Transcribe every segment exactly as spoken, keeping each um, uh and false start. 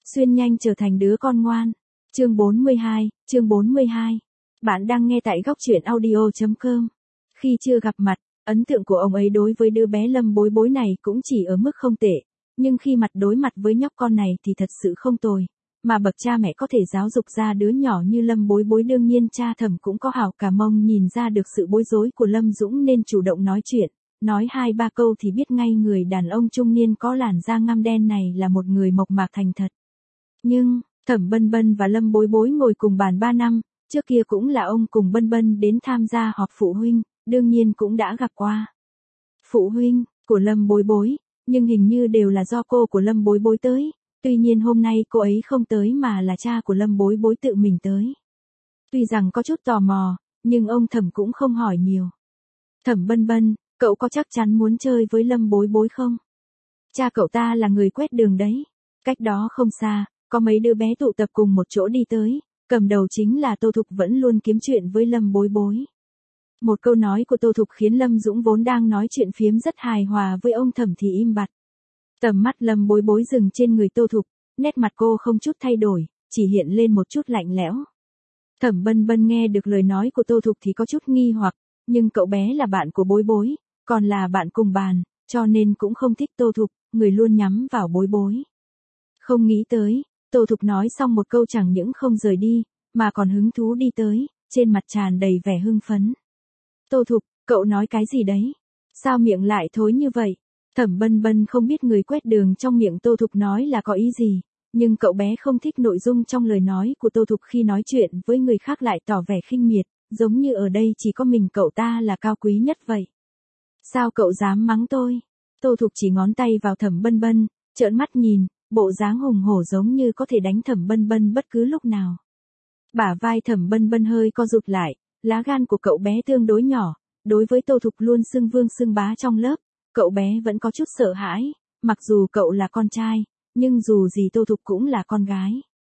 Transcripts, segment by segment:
Xuyên nhanh trở thành đứa con ngoan. Chương bốn mươi hai, chương bốn mươi hai. Bạn đang nghe tại góc truyện audio chấm com. Khi chưa gặp mặt, ấn tượng của ông ấy đối với đứa bé Lâm Bối Bối này cũng chỉ ở mức không tệ, nhưng khi mặt đối mặt với nhóc con này thì thật sự không tồi. Mà bậc cha mẹ có thể giáo dục ra đứa nhỏ như Lâm Bối Bối, đương nhiên cha Thẩm cũng có hảo cảm. Ông nhìn ra được sự bối rối của Lâm Dũng nên chủ động nói chuyện, nói hai ba câu thì biết ngay người đàn ông trung niên có làn da ngăm đen này là một người mộc mạc thành thật. Nhưng, Thẩm Bân Bân và Lâm Bối Bối ngồi cùng bàn ba năm, trước kia cũng là ông cùng Bân Bân đến tham gia họp phụ huynh, đương nhiên cũng đã gặp qua phụ huynh của Lâm Bối Bối, nhưng hình như đều là do cô của Lâm Bối Bối tới. Tuy nhiên hôm nay cô ấy không tới mà là cha của Lâm Bối Bối tự mình tới. Tuy rằng có chút tò mò, nhưng ông Thẩm cũng không hỏi nhiều. Thẩm Bân Bân, cậu có chắc chắn muốn chơi với Lâm Bối Bối không? Cha cậu ta là người quét đường đấy. Cách đó không xa, có mấy đứa bé tụ tập cùng một chỗ đi tới, cầm đầu chính là Tô Thục vẫn luôn kiếm chuyện với Lâm Bối Bối. Một câu nói của Tô Thục khiến Lâm Dũng vốn đang nói chuyện phiếm rất hài hòa với ông Thẩm thì im bặt. Tầm mắt Lâm Bối Bối dừng trên người Tô Thục, nét mặt cô không chút thay đổi, chỉ hiện lên một chút lạnh lẽo. Thẩm Bân Bân nghe được lời nói của Tô Thục thì có chút nghi hoặc, nhưng cậu bé là bạn của Bối Bối, còn là bạn cùng bàn, cho nên cũng không thích Tô Thục, người luôn nhắm vào Bối Bối. Không nghĩ tới, Tô Thục nói xong một câu chẳng những không rời đi, mà còn hứng thú đi tới, trên mặt tràn đầy vẻ hưng phấn. Tô Thục, cậu nói cái gì đấy? Sao miệng lại thối như vậy? Thẩm Bân Bân không biết người quét đường trong miệng Tô Thục nói là có ý gì, nhưng cậu bé không thích nội dung trong lời nói của Tô Thục. Khi nói chuyện với người khác lại tỏ vẻ khinh miệt, giống như ở đây chỉ có mình cậu ta là cao quý nhất vậy. Sao cậu dám mắng tôi? Tô Thục chỉ ngón tay vào Thẩm Bân Bân, trợn mắt nhìn, bộ dáng hùng hổ giống như có thể đánh Thẩm Bân Bân bất cứ lúc nào. Bả vai Thẩm Bân Bân hơi co rụt lại, lá gan của cậu bé tương đối nhỏ, đối với Tô Thục luôn xưng vương xưng bá trong lớp, cậu bé vẫn có chút sợ hãi, mặc dù cậu là con trai, nhưng dù gì Tô Thục cũng là con gái.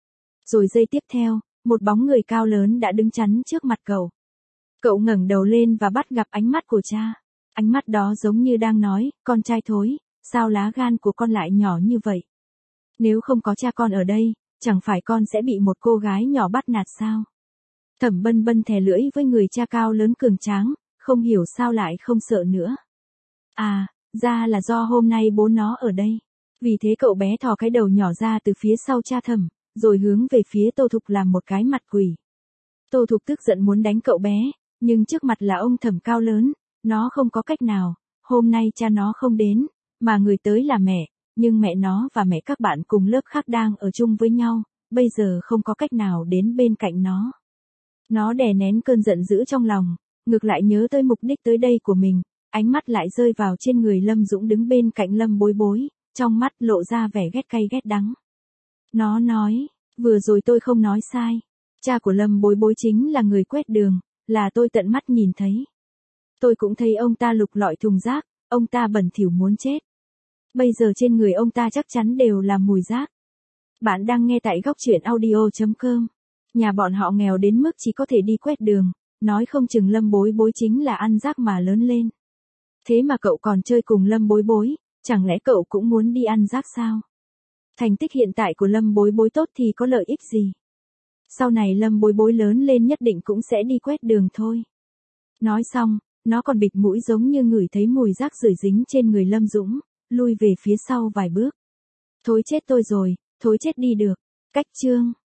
Rồi giây tiếp theo, một bóng người cao lớn đã đứng chắn trước mặt cậu. Cậu ngẩng đầu lên và bắt gặp ánh mắt của cha. Ánh mắt đó giống như đang nói, con trai thối, sao lá gan của con lại nhỏ như vậy? Nếu không có cha con ở đây, chẳng phải con sẽ bị một cô gái nhỏ bắt nạt sao? Thẩm Bân Bân thè lưỡi với người cha cao lớn cường tráng, không hiểu sao lại không sợ nữa. À, ra là do hôm nay bố nó ở đây. Vì thế cậu bé thò cái đầu nhỏ ra từ phía sau cha Thẩm, rồi hướng về phía Tô Thục làm một cái mặt quỷ. Tô Thục tức giận muốn đánh cậu bé, nhưng trước mặt là ông Thẩm cao lớn, nó không có cách nào. Hôm nay cha nó không đến, mà người tới là mẹ, nhưng mẹ nó và mẹ các bạn cùng lớp khác đang ở chung với nhau, bây giờ không có cách nào đến bên cạnh nó. Nó đè nén cơn giận dữ trong lòng, ngược lại nhớ tới mục đích tới đây của mình, ánh mắt lại rơi vào trên người Lâm Dũng đứng bên cạnh Lâm Bối Bối, trong mắt lộ ra vẻ ghét cay ghét đắng. Nó nói, vừa rồi tôi không nói sai, cha của Lâm Bối Bối chính là người quét đường, là tôi tận mắt nhìn thấy. Tôi cũng thấy ông ta lục lọi thùng rác, ông ta bẩn thỉu muốn chết. Bây giờ trên người ông ta chắc chắn đều là mùi rác. Bạn đang nghe tại góc truyện audio chấm com. Nhà bọn họ nghèo đến mức chỉ có thể đi quét đường, nói không chừng Lâm Bối Bối chính là ăn rác mà lớn lên. Thế mà cậu còn chơi cùng Lâm Bối Bối, chẳng lẽ cậu cũng muốn đi ăn rác sao? Thành tích hiện tại của Lâm Bối Bối tốt thì có lợi ích gì? Sau này Lâm Bối Bối lớn lên nhất định cũng sẽ đi quét đường thôi. Nói xong, nó còn bịt mũi giống như ngửi thấy mùi rác rưởi dính trên người Lâm Dũng, lui về phía sau vài bước. Thối chết tôi rồi, thối chết đi được. Cách chương.